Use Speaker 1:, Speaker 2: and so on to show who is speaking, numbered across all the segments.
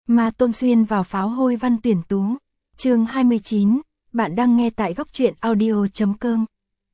Speaker 1: Ma Tôn xuyên vào pháo hôi văn tuyển tú. Chương 29, bạn đang nghe tại góc truyện audio.com.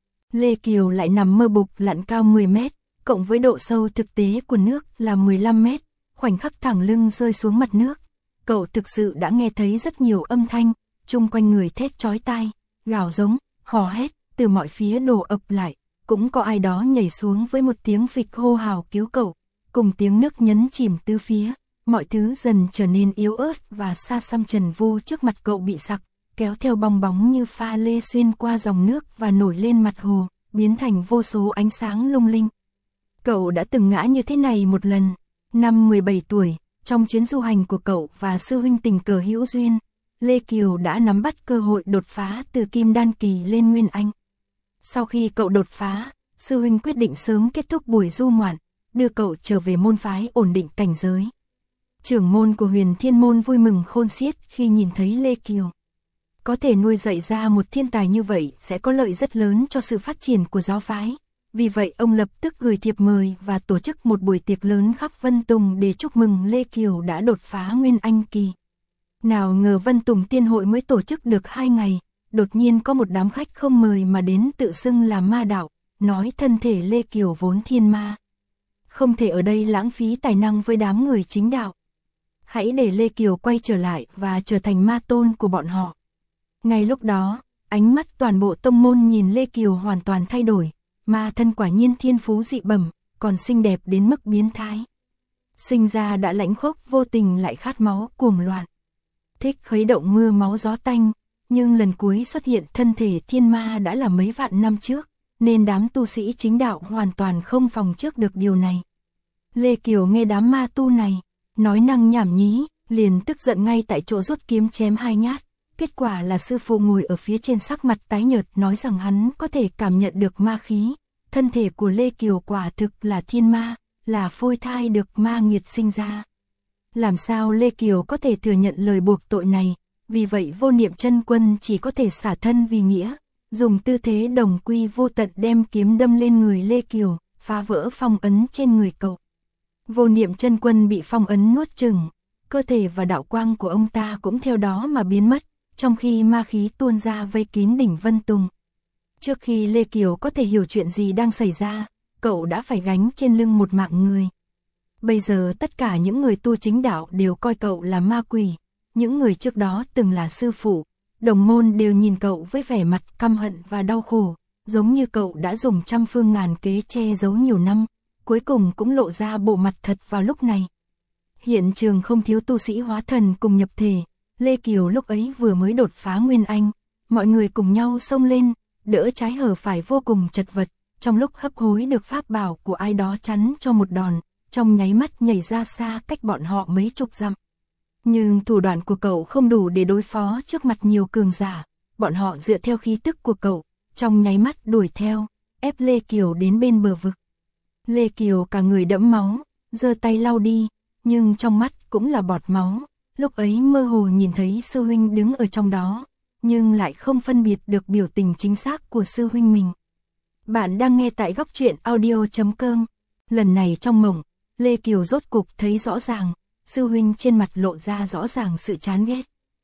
Speaker 1: Lê Kiều lại nằm mơ bục lặn cao 10 mét, cộng với độ sâu thực tế của nước là 15 mét, khoảnh khắc thẳng lưng rơi xuống mặt nước. Cậu thực sự đã nghe thấy rất nhiều âm thanh, chung quanh người thét chói tai, gào giống, hò hét, từ mọi phía đổ ập lại, cũng có ai đó nhảy xuống với một tiếng phịch hô hào cứu cậu, cùng tiếng nước nhấn chìm tứ phía. Mọi thứ dần trở nên yếu ớt và xa xăm trần vu trước mặt cậu bị sặc, kéo theo bong bóng như pha lê xuyên qua dòng nước và nổi lên mặt hồ, biến thành vô số ánh sáng lung linh. Cậu đã từng ngã như thế này một lần, năm 17 tuổi, trong chuyến du hành của cậu và sư huynh tình cờ hữu duyên, Lê Kiều đã nắm bắt cơ hội đột phá từ Kim Đan Kỳ lên Nguyên Anh. Sau khi cậu đột phá, sư huynh quyết định sớm kết thúc buổi du ngoạn, đưa cậu trở về môn phái ổn định cảnh giới. Trưởng môn của Huyền Thiên Môn vui mừng khôn xiết khi nhìn thấy Lê Kiều. Có thể nuôi dạy ra một thiên tài như vậy sẽ có lợi rất lớn cho sự phát triển của giáo phái. Vì vậy ông lập tức gửi thiệp mời và tổ chức một buổi tiệc lớn khắp Vân Tùng để chúc mừng Lê Kiều đã đột phá Nguyên Anh Kỳ. Nào ngờ Vân Tùng Tiên Hội mới tổ chức được 2 ngày, đột nhiên có một đám khách không mời mà đến tự xưng là ma đạo, nói thân thể Lê Kiều vốn thiên ma. Không thể ở đây lãng phí tài năng với đám người chính đạo. Hãy để Lê Kiều quay trở lại và trở thành ma tôn của bọn họ. Ngay lúc đó, ánh mắt toàn bộ tông môn nhìn Lê Kiều hoàn toàn thay đổi, ma thân quả nhiên thiên phú dị bẩm, còn xinh đẹp đến mức biến thái. Sinh ra đã lãnh khốc vô tình lại khát máu cuồng loạn. Thích khuấy động mưa máu gió tanh, nhưng lần cuối xuất hiện thân thể thiên ma đã là mấy vạn năm trước, nên đám tu sĩ chính đạo hoàn toàn không phòng trước được điều này. Lê Kiều nghe đám ma tu này nói năng nhảm nhí, liền tức giận ngay tại chỗ rút kiếm chém 2 nhát. Kết quả là sư phụ ngồi ở phía trên sắc mặt tái nhợt nói rằng hắn có thể cảm nhận được ma khí. Thân thể của Lê Kiều quả thực là thiên ma, là phôi thai được ma nghiệt sinh ra. Làm sao Lê Kiều có thể thừa nhận lời buộc tội này? Vì vậy Vô Niệm Chân Quân chỉ có thể xả thân vì nghĩa, dùng tư thế đồng quy vô tận đem kiếm đâm lên người Lê Kiều, phá vỡ phong ấn trên người cậu. Vô Niệm Chân Quân bị phong ấn nuốt chửng, cơ thể và đạo quang của ông ta cũng theo đó mà biến mất, trong khi ma khí tuôn ra vây kín đỉnh Vân Tùng. Trước khi Lê Kiều có thể hiểu chuyện gì đang xảy ra, cậu đã phải gánh trên lưng một mạng người. Bây giờ tất cả những người tu chính đạo đều coi cậu là ma quỷ, những người trước đó từng là sư phụ, đồng môn đều nhìn cậu với vẻ mặt căm hận và đau khổ, giống như cậu đã dùng trăm phương ngàn kế che giấu nhiều năm, cuối cùng cũng lộ ra bộ mặt thật vào lúc này. Hiện trường không thiếu tu sĩ hóa thần cùng nhập thể, Lê Kiều lúc ấy vừa mới đột phá Nguyên Anh, mọi người cùng nhau xông lên, đỡ trái hở phải vô cùng chật vật, trong lúc hấp hối được pháp bảo của ai đó chắn cho một đòn, trong nháy mắt nhảy ra xa cách bọn họ mấy chục dặm. Nhưng thủ đoạn của cậu không đủ để đối phó trước mặt nhiều cường giả, bọn họ dựa theo khí tức của cậu, trong nháy mắt đuổi theo, ép Lê Kiều đến bên bờ vực. Lê Kiều cả người đẫm máu, giơ tay lau đi, nhưng trong mắt cũng là bọt máu. Lúc ấy mơ hồ nhìn thấy sư huynh đứng ở trong đó, nhưng lại không phân biệt được biểu tình chính xác của sư huynh mình. Bạn đang nghe tại góc truyện audio.com. Lần này trong mộng, Lê Kiều rốt cục thấy rõ ràng, sư huynh trên mặt lộ ra rõ ràng sự chán ghét.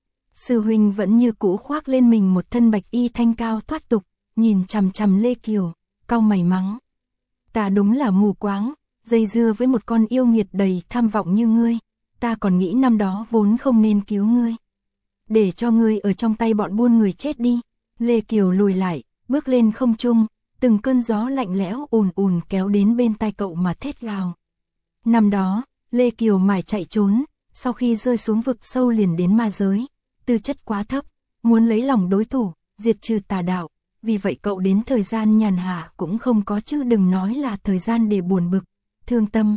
Speaker 1: Sư huynh vẫn như cũ khoác lên mình một thân bạch y thanh cao thoát tục, nhìn chằm chằm Lê Kiều, cau mày mắng. Ta đúng là mù quáng, dây dưa với một con yêu nghiệt đầy tham vọng như ngươi. Ta còn nghĩ năm đó vốn không nên cứu ngươi. Để cho ngươi ở trong tay bọn buôn người chết đi. Lê Kiều lùi lại, bước lên không trung, từng cơn gió lạnh lẽo ùn ùn kéo đến bên tai cậu mà thét gào. Năm đó, Lê Kiều mải chạy trốn, sau khi rơi xuống vực sâu liền đến ma giới, tư chất quá thấp, muốn lấy lòng đối thủ, diệt trừ tà đạo, vì vậy cậu đến thời gian nhàn hạ cũng không có chứ đừng nói là thời gian để buồn bực, thương tâm.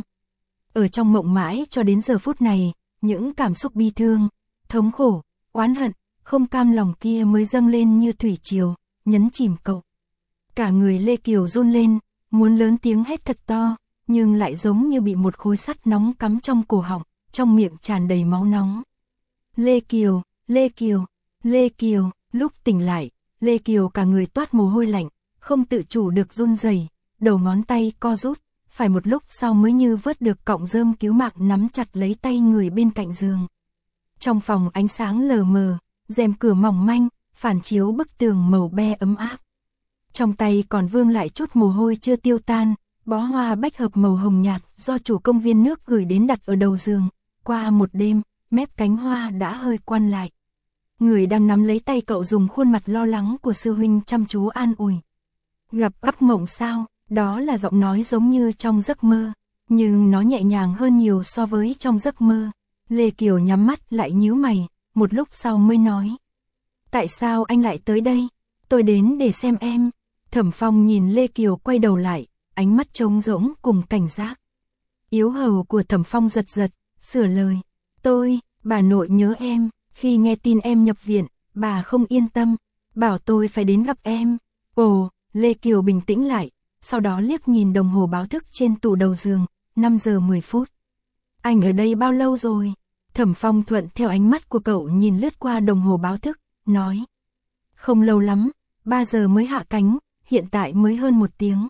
Speaker 1: Ở trong mộng mãi cho đến giờ phút này, những cảm xúc bi thương, thống khổ, oán hận, không cam lòng kia mới dâng lên như thủy triều, nhấn chìm cậu. Cả người Lê Kiều run lên, muốn lớn tiếng hét thật to, nhưng lại giống như bị một khối sắt nóng cắm trong cổ họng, trong miệng tràn đầy máu nóng. Lê Kiều, Lê Kiều, Lê Kiều, lúc tỉnh lại, Lê Kiều cả người toát mồ hôi lạnh, không tự chủ được run rẩy, đầu ngón tay co rút. Phải một lúc sau mới như vớt được cọng rơm cứu mạng nắm chặt lấy tay người bên cạnh giường. Trong phòng ánh sáng lờ mờ, rèm cửa mỏng manh, phản chiếu bức tường màu be ấm áp. Trong tay còn vương lại chút mồ hôi chưa tiêu tan, bó hoa bách hợp màu hồng nhạt do chủ công viên nước gửi đến đặt ở đầu giường. Qua một đêm, mép cánh hoa đã hơi quăn lại. Người đang nắm lấy tay cậu dùng khuôn mặt lo lắng của sư huynh chăm chú an ủi. Gặp ác mộng sao? Đó là giọng nói giống như trong giấc mơ, nhưng nó nhẹ nhàng hơn nhiều so với trong giấc mơ. Lê Kiều nhắm mắt lại nhíu mày, một lúc sau mới nói. Tại sao anh lại tới đây? Tôi đến để xem em. Thẩm Phong nhìn Lê Kiều quay đầu lại, ánh mắt trống rỗng cùng cảnh giác. Yếu hầu của Thẩm Phong giật giật, sửa lời. Bà nội nhớ em, khi nghe tin em nhập viện, bà không yên tâm, bảo tôi phải đến gặp em. Ồ, Lê Kiều bình tĩnh lại, sau đó liếc nhìn đồng hồ báo thức trên tủ đầu giường, 5 giờ 10 phút. Anh ở đây bao lâu rồi? Thẩm Phong thuận theo ánh mắt của cậu nhìn lướt qua đồng hồ báo thức, nói. Không lâu lắm, 3 giờ mới hạ cánh, hiện tại mới hơn 1 tiếng.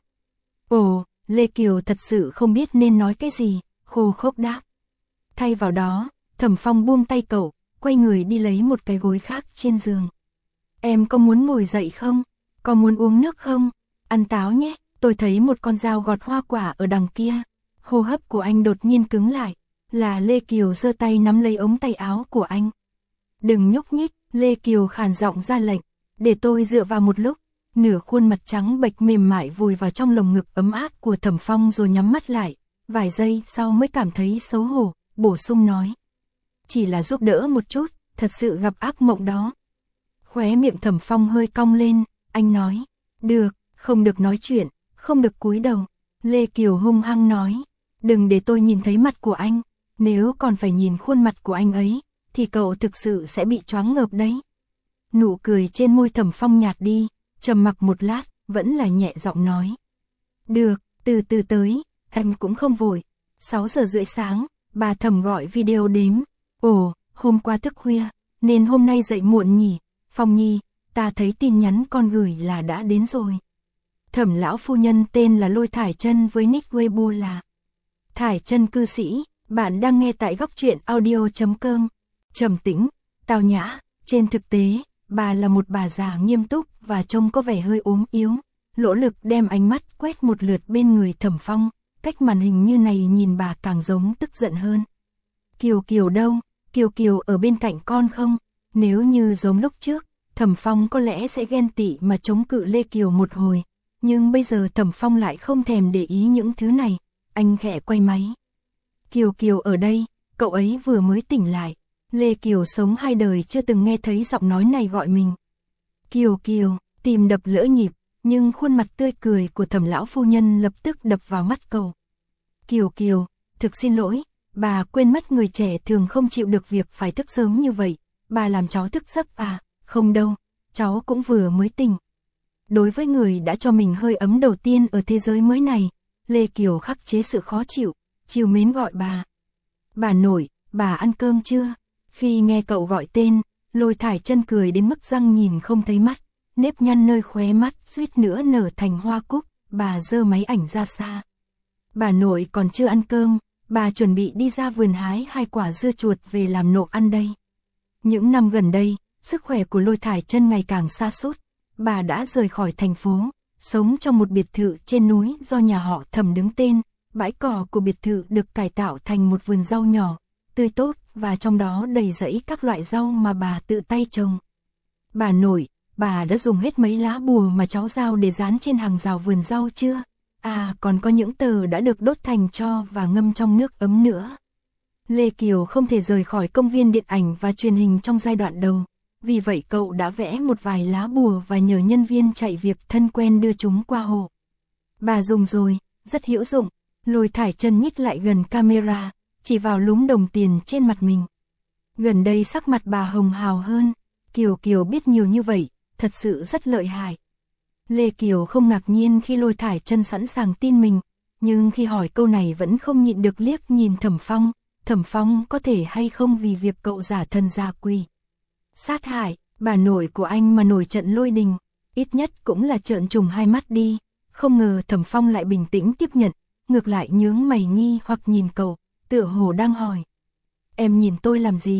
Speaker 1: Ồ, Lê Kiều thật sự không biết nên nói cái gì, khô khốc đáp. Thay vào đó, Thẩm Phong buông tay cậu, quay người đi lấy một cái gối khác trên giường. Em có muốn ngồi dậy không? Có muốn uống nước không? Ăn táo nhé, tôi thấy một con dao gọt hoa quả ở đằng kia. Hô hấp của anh đột nhiên cứng lại, là Lê Kiều giơ tay nắm lấy ống tay áo của anh. Đừng nhúc nhích, Lê Kiều khàn giọng ra lệnh, để tôi dựa vào một lúc. Nửa khuôn mặt trắng bệch mềm mại vùi vào trong lồng ngực ấm áp của Thẩm Phong rồi nhắm mắt lại. Vài giây sau mới cảm thấy xấu hổ, bổ sung nói. Chỉ là giúp đỡ một chút, thật sự gặp ác mộng đó. Khóe miệng Thẩm Phong hơi cong lên, anh nói. Được, không được nói chuyện, không được cúi đầu. Lê Kiều hung hăng nói. Đừng để tôi nhìn thấy mặt của anh, nếu còn phải nhìn khuôn mặt của anh ấy, thì cậu thực sự sẽ bị choáng ngợp đấy. Nụ cười trên môi Thẩm Phong nhạt đi, trầm mặc một lát, vẫn là nhẹ giọng nói. Được, từ từ tới, em cũng không vội. 6 giờ rưỡi sáng, bà Thẩm gọi video đếm. Ồ, hôm qua thức khuya, nên hôm nay dậy muộn nhỉ. Phong Nhi, ta thấy tin nhắn con gửi là đã đến rồi. Thẩm lão phu nhân tên là Lôi Thải Chân với nick Weibo là Thải Chân cư sĩ. Bạn đang nghe tại góc truyện audio.com. Trầm tĩnh, tao nhã, trên thực tế, bà là một bà già nghiêm túc và trông có vẻ hơi ốm yếu. Lỗ Lực đem ánh mắt quét một lượt bên người Thẩm Phong, cách màn hình như này nhìn bà càng giống tức giận hơn. Kiều Kiều đâu? Kiều Kiều ở bên cạnh con không? Nếu như giống lúc trước, Thẩm Phong có lẽ sẽ ghen tị mà chống cự Lê Kiều một hồi. Nhưng bây giờ Thẩm Phong lại không thèm để ý những thứ này. Anh khẽ quay máy. Kiều Kiều ở đây, cậu ấy vừa mới tỉnh lại. Lê Kiều sống 2 đời chưa từng nghe thấy giọng nói này gọi mình. Kiều Kiều, tim đập lỡ nhịp, nhưng khuôn mặt tươi cười của Thẩm lão phu nhân lập tức đập vào mắt cậu. Kiều Kiều, thực xin lỗi, bà quên mất người trẻ thường không chịu được việc phải thức sớm như vậy. Bà làm cháu thức giấc à? Không đâu, cháu cũng vừa mới tỉnh. Đối với người đã cho mình hơi ấm đầu tiên ở thế giới mới này, Lê Kiều khắc chế sự khó chịu, trìu mến gọi bà. Bà nội, bà ăn cơm chưa? Khi nghe cậu gọi tên, Lôi Thải Chân cười đến mức răng nhìn không thấy mắt, nếp nhăn nơi khóe mắt suýt nữa nở thành hoa cúc, bà giơ máy ảnh ra xa. Bà nội còn chưa ăn cơm, bà chuẩn bị đi ra vườn hái 2 quả dưa chuột về làm nộm ăn đây. Những năm gần đây, sức khỏe của Lôi Thải Chân ngày càng sa sút, bà đã rời khỏi thành phố, sống trong một biệt thự trên núi do nhà họ Thẩm đứng tên. Bãi cỏ của biệt thự được cải tạo thành một vườn rau nhỏ, tươi tốt và trong đó đầy rẫy các loại rau mà bà tự tay trồng. Bà nội, bà đã dùng hết mấy lá bùa mà cháu giao để dán trên hàng rào vườn rau chưa? À, còn có những tờ đã được đốt thành tro và ngâm trong nước ấm nữa. Lê Kiều không thể rời khỏi công viên điện ảnh và truyền hình trong giai đoạn đầu, vì vậy cậu đã vẽ một vài lá bùa và nhờ nhân viên chạy việc thân quen đưa chúng qua hộ. Bà dùng rồi, rất hữu dụng. Lôi Thải Chân nhích lại gần camera, chỉ vào lúm đồng tiền trên mặt mình. Gần đây sắc mặt bà hồng hào hơn, Kiều Kiều biết nhiều như vậy, thật sự rất lợi hại. Lê Kiều không ngạc nhiên khi Lôi Thải Chân sẵn sàng tin mình, nhưng khi hỏi câu này vẫn không nhịn được liếc nhìn Thẩm Phong có thể hay không vì việc cậu giả thần giả quỷ. Sát hại, bà nội của anh mà nổi trận lôi đình, ít nhất cũng là trợn trùng 2 mắt đi, không ngờ Thẩm Phong lại bình tĩnh tiếp nhận. Ngược lại nhướng mày nghi hoặc nhìn cậu, tựa hồ đang hỏi. Em nhìn tôi làm gì?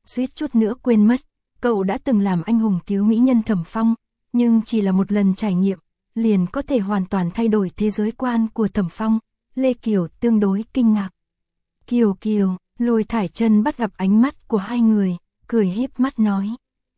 Speaker 1: suýt chút nữa quên mất, cậu đã từng làm anh hùng cứu mỹ nhân Thẩm Phong, nhưng chỉ là một lần trải nghiệm, liền có thể hoàn toàn thay đổi thế giới quan của Thẩm Phong. Lê Kiều tương đối kinh ngạc. Kiều Kiều, Lôi Thải Trân bắt gặp ánh mắt của hai người, cười híp mắt nói.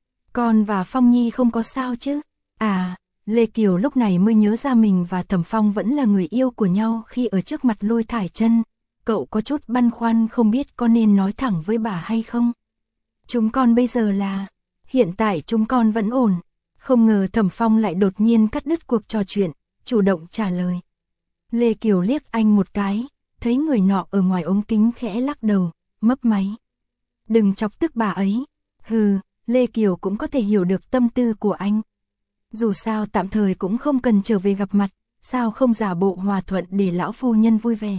Speaker 1: Con và Phong Nhi không có sao chứ? À, Lê Kiều lúc này mới nhớ ra mình và Thẩm Phong vẫn là người yêu của nhau khi ở trước mặt Lôi Thải Trân. Cậu có chút băn khoăn không biết có nên nói thẳng với bà hay không. Chúng con bây giờ là, hiện tại chúng con vẫn ổn. Không ngờ Thẩm Phong lại đột nhiên cắt đứt cuộc trò chuyện, chủ động trả lời. Lê Kiều liếc anh một cái, thấy người nọ ở ngoài ống kính khẽ lắc đầu, mấp máy. Đừng chọc tức bà ấy. Hừ, Lê Kiều cũng có thể hiểu được tâm tư của anh. Dù sao tạm thời cũng không cần trở về gặp mặt, sao không giả bộ hòa thuận để lão phu nhân vui vẻ.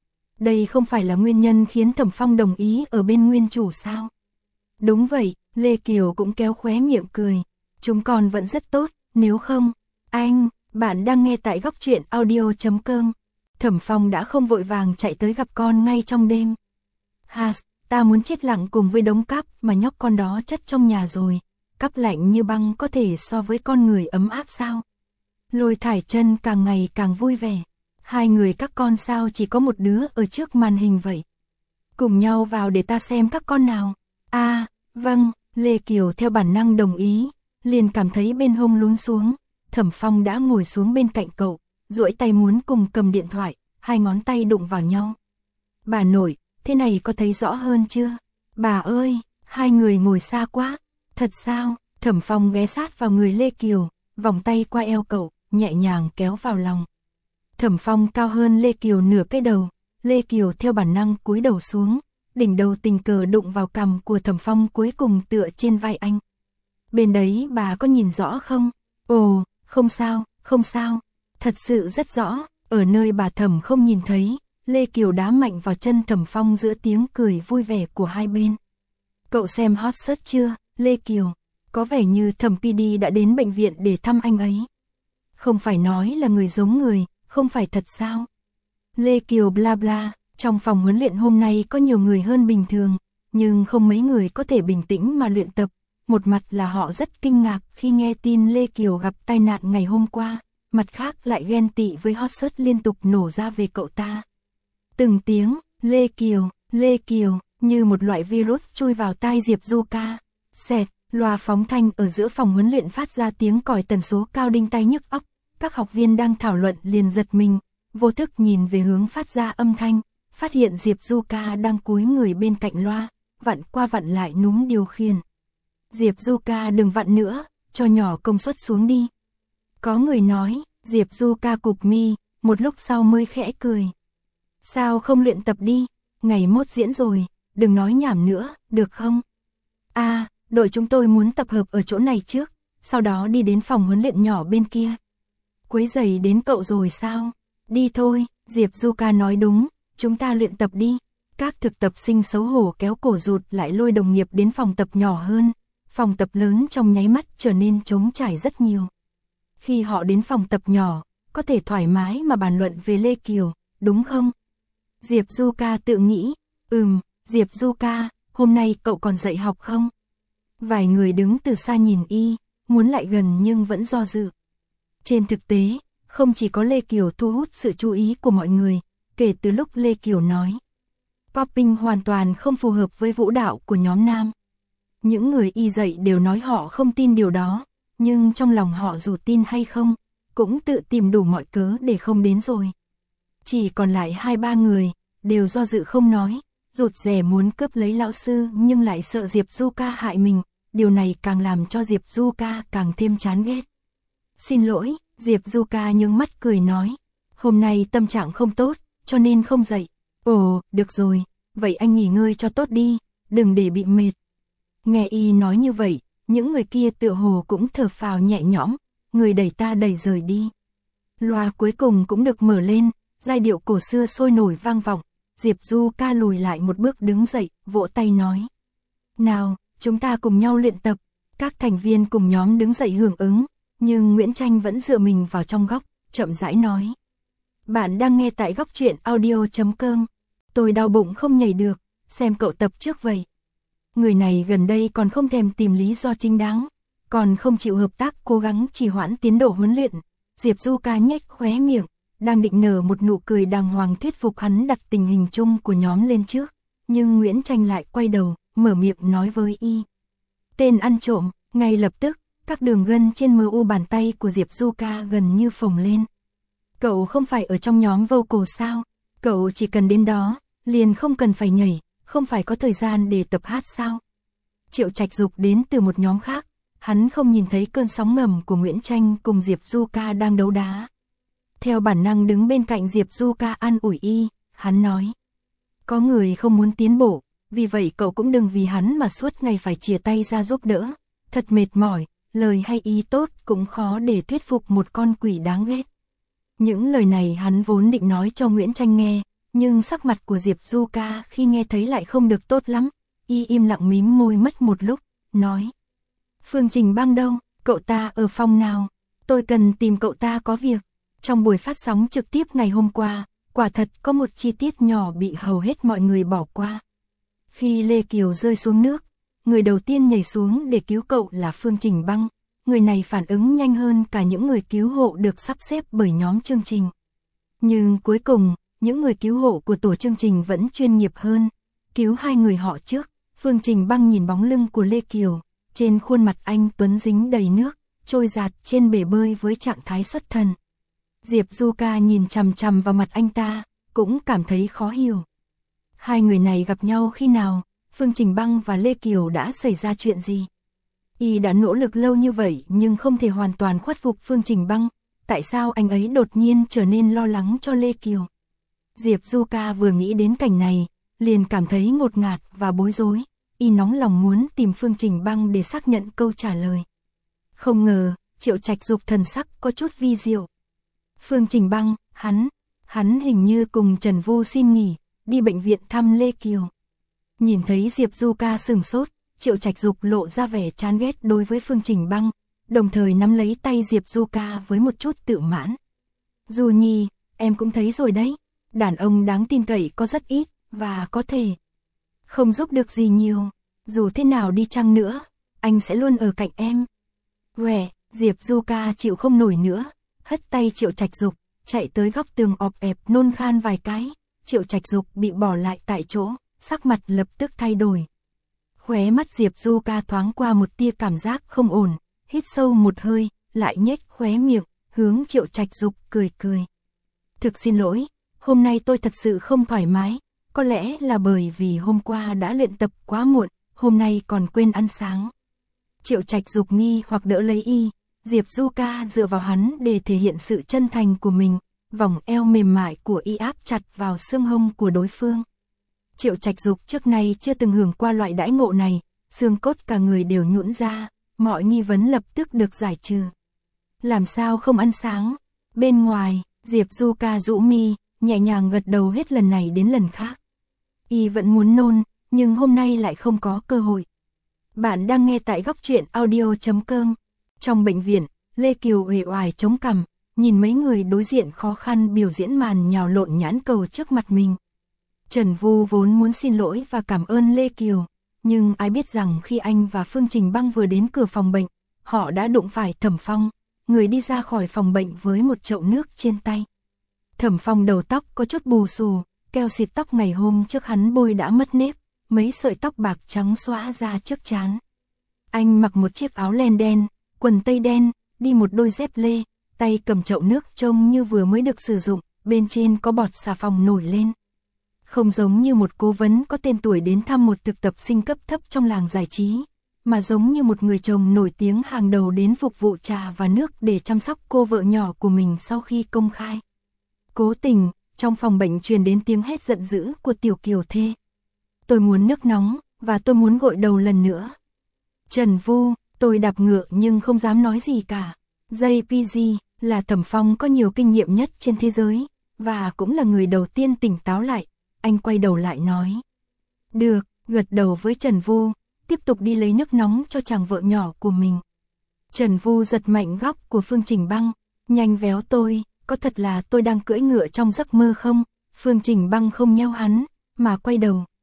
Speaker 1: Đây không phải là nguyên nhân khiến Thẩm Phong đồng ý ở bên nguyên chủ sao? Đúng vậy, Lê Kiều cũng kéo khóe miệng cười. Chúng con vẫn rất tốt, nếu không, anh, bạn đang nghe tại góc truyện audio.com. Thẩm Phong đã không vội vàng chạy tới gặp con ngay trong đêm. Has, ta muốn chết lặng cùng với đống cắp mà nhóc con đó chất trong nhà rồi. Cắp lạnh như băng có thể so với con người ấm áp sao? Lôi Thải Trân càng ngày càng vui vẻ. Hai người các con sao chỉ có một đứa ở trước màn hình vậy? Cùng nhau vào để ta xem các con nào. À, vâng, Lê Kiều theo bản năng đồng ý, liền cảm thấy bên hông lún xuống. Thẩm Phong đã ngồi xuống bên cạnh cậu, duỗi tay muốn cùng cầm điện thoại, hai ngón tay đụng vào nhau. Bà nội, thế này có thấy rõ hơn chưa? Bà ơi, hai người ngồi xa quá. Thật sao? Thẩm Phong ghé sát vào người Lê Kiều, vòng tay qua eo cậu, nhẹ nhàng kéo vào lòng. Thẩm Phong cao hơn Lê Kiều nửa cái đầu, Lê Kiều theo bản năng cúi đầu xuống, đỉnh đầu tình cờ đụng vào cằm của Thẩm Phong cuối cùng tựa trên vai anh. Bên đấy bà có nhìn rõ không? Ồ, không sao, không sao, thật sự rất rõ, ở nơi bà Thẩm không nhìn thấy, Lê Kiều đá mạnh vào chân Thẩm Phong giữa tiếng cười vui vẻ của hai bên. Cậu xem hot search chưa, Lê Kiều? Có vẻ như Thẩm PD đã đến bệnh viện để thăm anh ấy. Không phải nói là người giống người, không phải thật sao? Lê Kiều bla bla, trong phòng huấn luyện hôm nay có nhiều người hơn bình thường, nhưng không mấy người có thể bình tĩnh mà luyện tập. Một mặt là họ rất kinh ngạc khi nghe tin Lê Kiều gặp tai nạn ngày hôm qua, mặt khác lại ghen tị với hot search liên tục nổ ra về cậu ta. Từng tiếng, Lê Kiều, như một loại virus chui vào tai Diệp Du Ca. Xẹt, loa phóng thanh ở giữa phòng huấn luyện phát ra tiếng còi tần số cao đinh tai nhức óc. Các học viên đang thảo luận liền giật mình, vô thức nhìn về hướng phát ra âm thanh, phát hiện Diệp Du Ca đang cúi người bên cạnh loa, vặn qua vặn lại núm điều khiển. Diệp Du Ca đừng vặn nữa, cho nhỏ công suất xuống đi. Có người nói, Diệp Du Ca cụp mi, một lúc sau mới khẽ cười. Sao không luyện tập đi, ngày mốt diễn rồi, đừng nói nhảm nữa, được không? À, đội chúng tôi muốn tập hợp ở chỗ này trước, sau đó đi đến phòng huấn luyện nhỏ bên kia. Quấy rầy đến cậu rồi sao? Đi thôi, Diệp Du Ca nói đúng, chúng ta luyện tập đi. Các thực tập sinh xấu hổ kéo cổ rụt lại lôi đồng nghiệp đến phòng tập nhỏ hơn. Phòng tập lớn trong nháy mắt trở nên trống trải rất nhiều. Khi họ đến phòng tập nhỏ, có thể thoải mái mà bàn luận về Lê Kiều, đúng không? Diệp Du Ca tự nghĩ, Diệp Du Ca, hôm nay cậu còn dạy học không? Vài người đứng từ xa nhìn y, muốn lại gần nhưng vẫn do dự. Trên thực tế, không chỉ có Lê Kiều thu hút sự chú ý của mọi người, kể từ lúc Lê Kiều nói. Popping hoàn toàn không phù hợp với vũ đạo của nhóm nam. Những người y dạy đều nói họ không tin điều đó, nhưng trong lòng họ dù tin hay không, cũng tự tìm đủ mọi cớ để không đến rồi. Chỉ còn lại 2-3 người, đều do dự không nói, rụt rè muốn cướp lấy lão sư nhưng lại sợ Diệp Du Ca hại mình, điều này càng làm cho Diệp Du Ca càng thêm chán ghét. Xin lỗi, Diệp Du Ca nhướng mắt cười nói, hôm nay tâm trạng không tốt, cho nên không dậy. Ồ, được rồi, vậy anh nghỉ ngơi cho tốt đi, đừng để bị mệt. Nghe y nói như vậy, những người kia tựa hồ cũng thở phào nhẹ nhõm, người đẩy ta đẩy rời đi. Loa cuối cùng cũng được mở lên, giai điệu cổ xưa sôi nổi vang vọng, Diệp Du Ca lùi lại một bước đứng dậy, vỗ tay nói. Nào, chúng ta cùng nhau luyện tập, các thành viên cùng nhóm đứng dậy hưởng ứng, nhưng Nguyễn Tranh vẫn dựa mình vào trong góc, chậm rãi nói. Bạn đang nghe tại góc truyện audio.com, tôi đau bụng không nhảy được, xem cậu tập trước vậy. Người này gần đây còn không thèm tìm lý do chính đáng, còn không chịu hợp tác cố gắng trì hoãn tiến độ huấn luyện. Diệp Du Ca nhếch khóe miệng, đang định nở một nụ cười đàng hoàng thuyết phục hắn đặt tình hình chung của nhóm lên trước, nhưng Nguyễn Tranh lại quay đầu, mở miệng nói với y. Tên ăn trộm, ngay lập tức, các đường gân trên mu bàn tay của Diệp Du Ca gần như phồng lên. Cậu không phải ở trong nhóm vocal sao? Cậu chỉ cần đến đó, liền không cần phải nhảy, không phải có thời gian để tập hát sao? Triệu Trạch Dục đến từ một nhóm khác, hắn không nhìn thấy cơn sóng ngầm của Nguyễn Tranh cùng Diệp Du Ca đang đấu đá. Theo bản năng đứng bên cạnh Diệp Du Ca an ủi y, hắn nói. Có người không muốn tiến bộ, vì vậy cậu cũng đừng vì hắn mà suốt ngày phải chìa tay ra giúp đỡ. Thật mệt mỏi, lời hay ý tốt cũng khó để thuyết phục một con quỷ đáng ghét. Những lời này hắn vốn định nói cho Nguyễn Tranh nghe, nhưng sắc mặt của Diệp Du Ca khi nghe thấy lại không được tốt lắm. Y im lặng mím môi mất một lúc, nói. Phương Trình Băng đâu, cậu ta ở phòng nào? Tôi cần tìm cậu ta có việc. Trong buổi phát sóng trực tiếp ngày hôm qua, quả thật có một chi tiết nhỏ bị hầu hết mọi người bỏ qua. Khi Lê Kiều rơi xuống nước, người đầu tiên nhảy xuống để cứu cậu là Phương Trình Băng. Người này phản ứng nhanh hơn cả những người cứu hộ được sắp xếp bởi nhóm chương trình. Nhưng cuối cùng, những người cứu hộ của tổ chương trình vẫn chuyên nghiệp hơn. Cứu hai người họ trước, Phương Trình Băng nhìn bóng lưng của Lê Kiều. Trên khuôn mặt anh tuấn dính đầy nước, trôi dạt trên bể bơi với trạng thái xuất thần. Diệp Du Ca nhìn chằm chằm vào mặt anh ta, cũng cảm thấy khó hiểu. Hai người này gặp nhau khi nào? Phương Trình Băng và Lê Kiều đã xảy ra chuyện gì? Y đã nỗ lực lâu như vậy nhưng không thể hoàn toàn khuất phục Phương Trình Băng. Tại sao anh ấy đột nhiên trở nên lo lắng cho Lê Kiều? Diệp Du Ca vừa nghĩ đến cảnh này, liền cảm thấy ngột ngạt và bối rối. Y nóng lòng muốn tìm Phương Trình Băng để xác nhận câu trả lời. Không ngờ, Triệu Trạch Dục thần sắc có chút vi diệu. Phương Trình Băng, hắn hình như cùng Trần Vu xin nghỉ, đi bệnh viện thăm Lê Kiều. Nhìn thấy Diệp Du Ca sửng sốt, Triệu Trạch Dục lộ ra vẻ chán ghét đối với Phương Trình Băng, đồng thời nắm lấy tay Diệp Du Ca với một chút tự mãn. Du Nhi, em cũng thấy rồi đấy, đàn ông đáng tin cậy có rất ít, và có thể không giúp được gì nhiều. Dù thế nào đi chăng nữa, anh sẽ luôn ở cạnh em. Quẻ, Diệp Du Ca chịu không nổi nữa, hất tay Triệu Trạch Dục, chạy tới góc tường ọp ẹp nôn khan vài cái. Triệu Trạch Dục bị bỏ lại tại chỗ, sắc mặt lập tức thay đổi. Khóe mắt Diệp Du Ca thoáng qua một tia cảm giác không ổn, hít sâu một hơi, lại nhếch khóe miệng, hướng Triệu Trạch Dục cười cười. Thực xin lỗi, hôm nay tôi thật sự không thoải mái, có lẽ là bởi vì hôm qua đã luyện tập quá muộn, hôm nay còn quên ăn sáng. Triệu Trạch Dục nghi hoặc đỡ lấy y, Diệp Du Ca dựa vào hắn để thể hiện sự chân thành của mình, vòng eo mềm mại của y áp chặt vào xương hông của đối phương. Triệu Trạch Dục trước nay chưa từng hưởng qua loại đãi ngộ này, xương cốt cả người đều nhũn ra, mọi nghi vấn lập tức được giải trừ. Làm sao không ăn sáng? Bên ngoài, Diệp Du Ca rũ mi, nhẹ nhàng gật đầu hết lần này đến lần khác. Y vẫn muốn nôn, nhưng hôm nay lại không có cơ hội. Bạn đang nghe tại góc truyện audio.com. Trong bệnh viện, Lê Kiều uể oải chống cằm, nhìn mấy người đối diện khó khăn biểu diễn màn nhào lộn nhãn cầu trước mặt mình. Trần Vu vốn muốn xin lỗi và cảm ơn Lê Kiều, nhưng ai biết rằng khi anh và Phương Trình Băng vừa đến cửa phòng bệnh, họ đã đụng phải Thẩm Phong, người đi ra khỏi phòng bệnh với một chậu nước trên tay. Thẩm Phong đầu tóc có chút bù xù, keo xịt tóc ngày hôm trước hắn bôi đã mất nếp, mấy sợi tóc bạc trắng xõa ra trước trán. Anh mặc một chiếc áo len đen, quần tây đen, đi một đôi dép lê, tay cầm chậu nước trông như vừa mới được sử dụng, bên trên có bọt xà phòng nổi lên. Không giống như một cố vấn có tên tuổi đến thăm một thực tập sinh cấp thấp trong làng giải trí, mà giống như một người chồng nổi tiếng hàng đầu đến phục vụ trà và nước để chăm sóc cô vợ nhỏ của mình sau khi công khai. Cố tình, trong phòng bệnh truyền đến tiếng hét giận dữ của Tiểu Kiều thê. Tôi muốn nước nóng, và tôi muốn gội đầu lần nữa. Trần Vu, tôi đạp ngựa nhưng không dám nói gì cả. JPG là Thẩm Phong có nhiều kinh nghiệm nhất trên thế giới, và cũng là người đầu tiên tỉnh táo lại. Anh quay đầu lại nói. Được, gật đầu với Trần Vu, tiếp tục đi lấy nước nóng cho chàng vợ nhỏ của mình. Trần Vu giật mạnh góc của Phương Trình Băng, nhanh véo tôi, có thật là tôi đang cưỡi ngựa trong giấc mơ không? Phương Trình Băng không nheo hắn, mà quay đầu,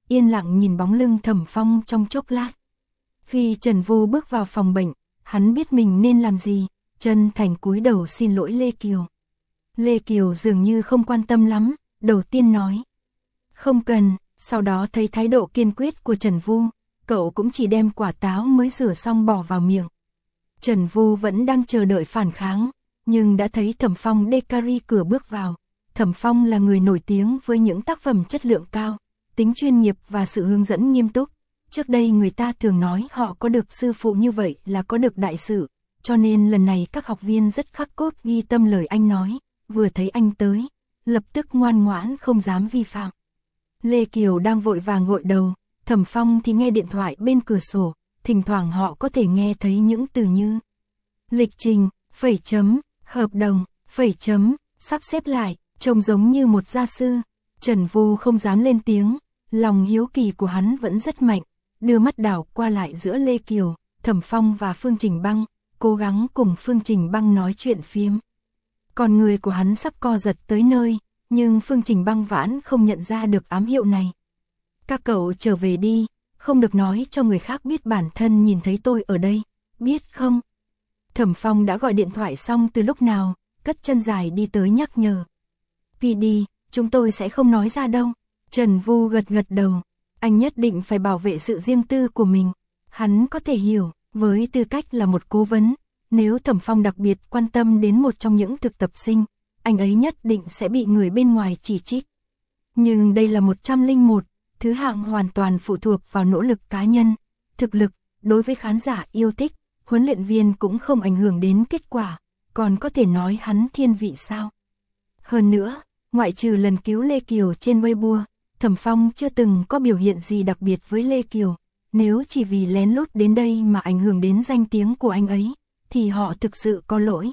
Speaker 1: yên lặng nhìn bóng lưng Thẩm Phong trong chốc lát. Khi Trần Vu bước vào phòng bệnh, hắn biết mình nên làm gì, chân thành cúi đầu xin lỗi Lê Kiều. Lê Kiều dường như không quan tâm lắm, đầu tiên nói. Không cần, sau đó thấy thái độ kiên quyết của Trần Vu, cậu cũng chỉ đem quả táo mới rửa xong bỏ vào miệng. Trần Vu vẫn đang chờ đợi phản kháng, nhưng đã thấy Thẩm Phong Dekari cửa bước vào. Thẩm Phong là người nổi tiếng với những tác phẩm chất lượng cao, tính chuyên nghiệp và sự hướng dẫn nghiêm túc. Trước đây người ta thường nói họ có được sư phụ như vậy là có được đại sự, cho nên lần này các học viên rất khắc cốt ghi tâm lời anh nói, vừa thấy anh tới, lập tức ngoan ngoãn không dám vi phạm. Lê Kiều đang vội vàng gội đầu, Thẩm Phong thì nghe điện thoại bên cửa sổ, thỉnh thoảng họ có thể nghe thấy những từ như lịch trình, phẩy chấm, hợp đồng, phẩy chấm, sắp xếp lại, trông giống như một gia sư. Trần Vu không dám lên tiếng, lòng hiếu kỳ của hắn vẫn rất mạnh, đưa mắt đảo qua lại giữa Lê Kiều, Thẩm Phong và Phương Trình Băng, cố gắng cùng Phương Trình Băng nói chuyện phiếm. Còn người của hắn sắp co giật tới nơi, nhưng Phương Trình Băng vãn không nhận ra được ám hiệu này. Các cậu trở về đi, không được nói cho người khác biết bản thân nhìn thấy tôi ở đây, biết không? Thẩm Phong đã gọi điện thoại xong từ lúc nào, cất chân dài đi tới nhắc nhở. PD, chúng tôi sẽ không nói ra đâu. Trần Vu gật gật đầu, anh nhất định phải bảo vệ sự riêng tư của mình. Hắn có thể hiểu, với tư cách là một cố vấn, nếu Thẩm Phong đặc biệt quan tâm đến một trong những thực tập sinh, anh ấy nhất định sẽ bị người bên ngoài chỉ trích. Nhưng đây là 101, thứ hạng hoàn toàn phụ thuộc vào nỗ lực cá nhân, thực lực, đối với khán giả yêu thích, huấn luyện viên cũng không ảnh hưởng đến kết quả, còn có thể nói hắn thiên vị sao. Hơn nữa, ngoại trừ lần cứu Lê Kiều trên Weibo, Thẩm Phong chưa từng có biểu hiện gì đặc biệt với Lê Kiều, nếu chỉ vì lén lút đến đây mà ảnh hưởng đến danh tiếng của anh ấy, thì họ thực sự có lỗi.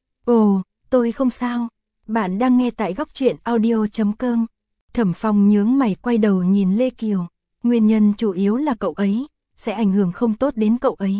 Speaker 1: Ồ, tôi không sao, bạn đang nghe tại góc truyện audio.com. Thẩm Phong nhướng mày quay đầu nhìn Lê Kiều, nguyên nhân chủ yếu là cậu ấy, sẽ ảnh hưởng không tốt đến cậu ấy.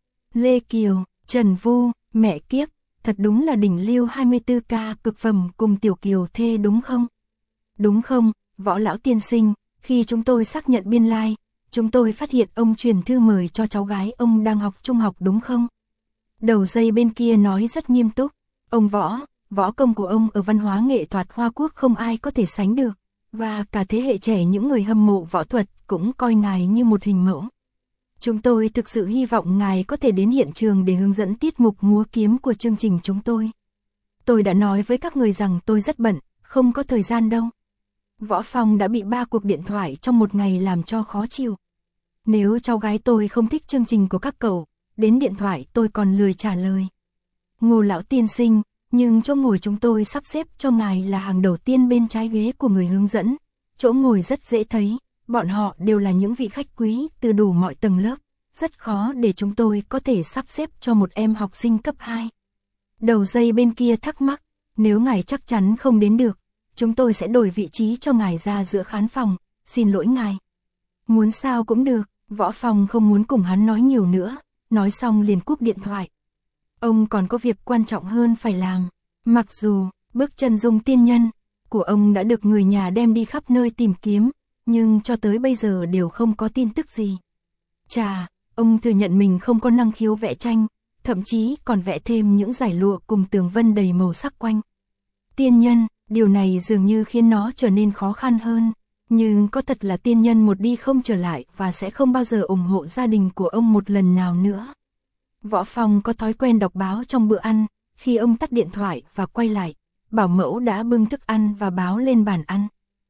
Speaker 1: Lê Kiều, Trần Vu, mẹ kiếp, thật đúng là đỉnh lưu 24K cực phẩm cùng Tiểu Kiều thê đúng không? Đúng không, Võ lão tiên sinh, khi chúng tôi xác nhận biên lai, chúng tôi phát hiện ông truyền thư mời cho cháu gái ông đang học trung học đúng không? Đầu dây bên kia nói rất nghiêm túc, ông võ công của ông ở văn hóa nghệ thuật Hoa Quốc không ai có thể sánh được, và cả thế hệ trẻ những người hâm mộ võ thuật cũng coi ngài như một hình mẫu. Chúng tôi thực sự hy vọng ngài có thể đến hiện trường để hướng dẫn tiết mục múa kiếm của chương trình chúng tôi. Tôi đã nói với các người rằng tôi rất bận, không có thời gian đâu. Võ Phong đã bị 3 cuộc điện thoại trong một ngày làm cho khó chịu. Nếu cháu gái tôi không thích chương trình của các cậu, đến điện thoại tôi còn lười trả lời. Ngô lão tiên sinh, nhưng chỗ ngồi chúng tôi sắp xếp cho ngài là hàng đầu tiên bên trái ghế của người hướng dẫn. Chỗ ngồi rất dễ thấy, bọn họ đều là những vị khách quý từ đủ mọi tầng lớp, rất khó để chúng tôi có thể sắp xếp cho một em học sinh cấp 2. Đầu dây bên kia thắc mắc, nếu ngài chắc chắn không đến được, chúng tôi sẽ đổi vị trí cho ngài ra giữa khán phòng, xin lỗi ngài. Muốn sao cũng được, Võ Phong không muốn cùng hắn nói nhiều nữa, nói xong liền cúp điện thoại. Ông còn có việc quan trọng hơn phải làm, mặc dù bức chân dung tiên nhân của ông đã được người nhà đem đi khắp nơi tìm kiếm, nhưng cho tới bây giờ đều không có tin tức gì. Chà, ông thừa nhận mình không có năng khiếu vẽ tranh, thậm chí còn vẽ thêm những dải lụa cùng tường vân đầy màu sắc quanh. Tiên nhân, điều này dường như khiến nó trở nên khó khăn hơn, nhưng có thật là tiên nhân một đi không trở lại và sẽ không bao giờ ủng hộ gia đình của ông một lần nào nữa. Võ Phong có thói quen đọc báo trong bữa ăn, khi ông tắt điện thoại và quay lại, bảo mẫu đã bưng thức ăn và báo lên bàn ăn.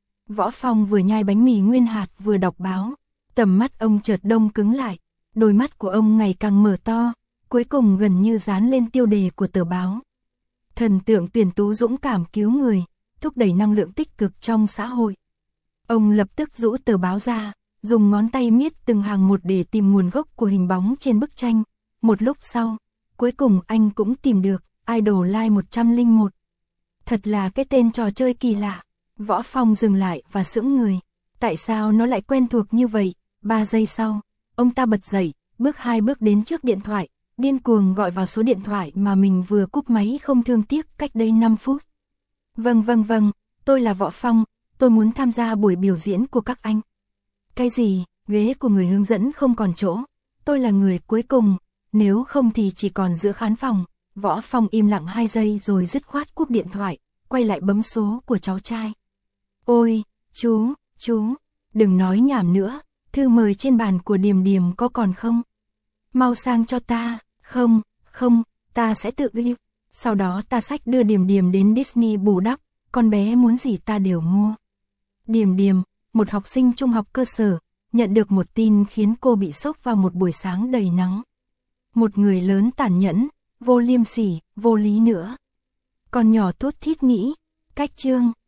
Speaker 1: Võ Phong vừa nhai bánh mì nguyên hạt vừa đọc báo, tầm mắt ông chợt đông cứng lại, đôi mắt của ông ngày càng mở to, cuối cùng gần như dán lên tiêu đề của tờ báo. Thần tượng tuyển tú dũng cảm cứu người, thúc đẩy năng lượng tích cực trong xã hội. Ông lập tức rũ tờ báo ra, dùng ngón tay miết từng hàng một để tìm nguồn gốc của hình bóng trên bức tranh. Một lúc sau, cuối cùng anh cũng tìm được Idol Live 101. Thật là cái tên trò chơi kỳ lạ. Võ Phong dừng lại và sững người. Tại sao nó lại quen thuộc như vậy? 3 giây sau, ông ta bật dậy, bước 2 bước đến trước điện thoại, điên cuồng gọi vào số điện thoại mà mình vừa cúp máy không thương tiếc cách đây 5 phút. Vâng, tôi là Võ Phong, tôi muốn tham gia buổi biểu diễn của các anh. Cái gì, ghế của người hướng dẫn không còn chỗ. Tôi là người cuối cùng, nếu không thì chỉ còn giữa khán phòng. Võ Phong im lặng 2 giây rồi dứt khoát cúp điện thoại, quay lại bấm số của cháu trai. Ôi, chú, đừng nói nhảm nữa, thư mời trên bàn của Điềm Điềm có còn không? Mau sang cho ta, không, ta sẽ tự ghi. Sau đó ta xách đưa Điềm Điềm đến Disney bù đắp, con bé muốn gì ta đều mua. Điềm Điềm, một học sinh trung học cơ sở, nhận được một tin khiến cô bị sốc vào một buổi sáng đầy nắng. Một người lớn tàn nhẫn, vô liêm sỉ, vô lý nữa. Con nhỏ thút thít nghĩ, cách chương.